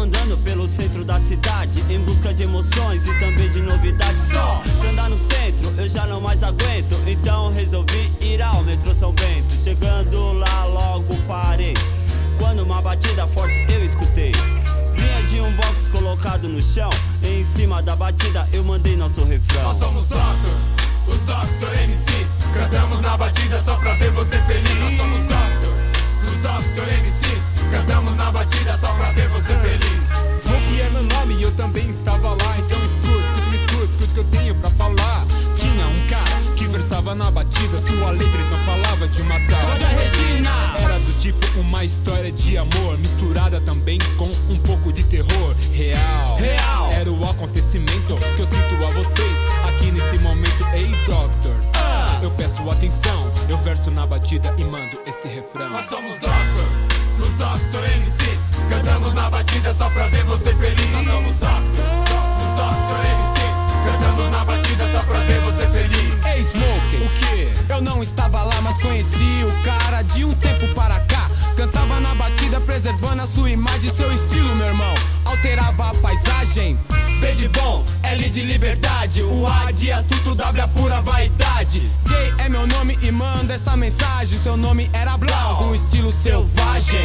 andando pelo centro da cidade, em busca de emoções e também de novidades. Só pra andar no centro eu já não mais aguento, então resolvi ir ao metrô São Bento. Chegando lá logo parei, quando uma batida forte eu escutei. Vinha de um box colocado no chão, e em cima da batida eu mandei nosso refrão. Nós somos Doctors, os Doctor MCs. Cantamos na batida só pra ver você feliz. Nós somos Doctors, os Doctor MCs. Cantamos na batida só pra ver você feliz. Smoke é meu nome e eu também estava lá. Então escute o que eu tenho pra falar. Tinha um cara que versava na batida, sua letra então falava de matar. Cláudia Regina! Era do tipo uma história de amor, misturada também com um pouco de terror real. Era o acontecimento que eu sinto a vocês aqui nesse momento. Ei, Doctors, eu peço atenção, eu verso na batida e mando esse refrão. Nós somos Doctors, os Doctor MCs. Cantamos na batida só pra ver você feliz. Nós somos Doctors, os Doctor MCs. Cantamos na batida só pra ver você feliz. Ei, Smoke, O quê? eu não estava lá, mas conheci o cara de um tempo para cá. Cantava na batida, preservando a sua imagem e seu estilo, meu irmão. Alterava a paisagem. B de bom, L de liberdade, o A de astuto, W a pura vaidade. J é meu nome e manda essa mensagem. Seu nome era Blau, do estilo selvagem.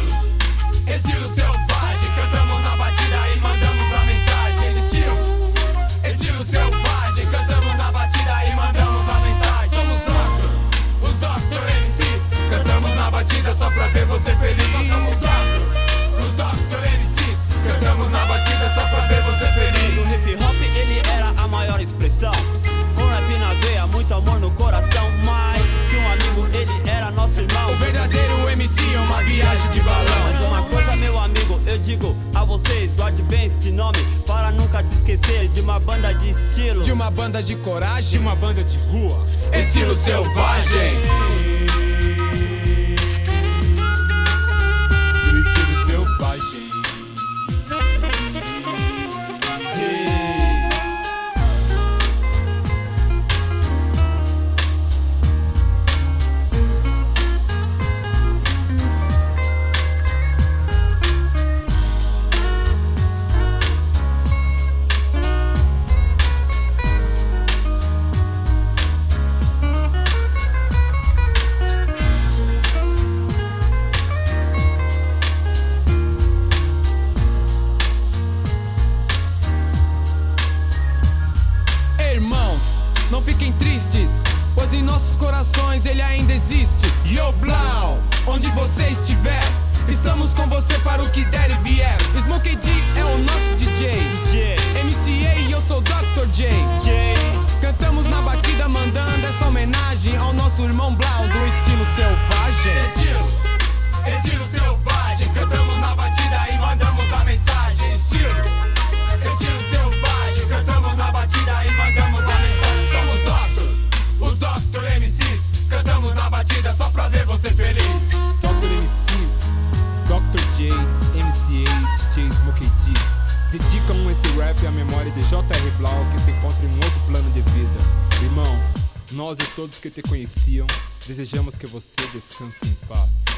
Estilo selvagem. Cantamos na batida e mandamos a mensagem. Estilo selvagem. Cantamos na batida e mandamos a mensagem. Somos Doctors, os Doctor MCs. Cantamos na batida só pra ver você feliz. Nós somos Doctors, os Doctor MCs. Cantamos na batida só pra ver você feliz. No hip hop ele era a maior expressão, com rap na veia, muito amor no coração. Mais que um amigo, ele era nosso irmão. O verdadeiro MC é uma viagem de balão. Mas uma coisa, meu amigo, eu digo a vocês, guarde bem este nome, para nunca se esquecer de uma banda de estilo, De uma banda de coragem, De uma banda de rua. estilo selvagem. Do estilo selvagem. Irmãos, não fiquem tristes, pois em nossos corações ele ainda existe. Yo, Blau, onde você estiver, estamos com você para o que der e vier. Smokey D é o nosso DJ, MCA e eu sou Dr. J. Cantamos na batida mandando essa homenagem ao nosso irmão Blau, do estilo selvagem. Estilo selvagem. Cantamos na batida e mandamos a mensagem. Estilo selvagem. Cantamos na batida e mandamos a mensagem. Somos Doctors, os Doctor MCs. Cantamos na batida só pra ver você feliz. Dr. MCs, Dr. J, MCA, DJ Smokey D dedicam esse rap à memória de J.R. Blau, que se encontra em um outro plano de vida. Irmão, nós e todos que te conheciam desejamos que você descanse em paz.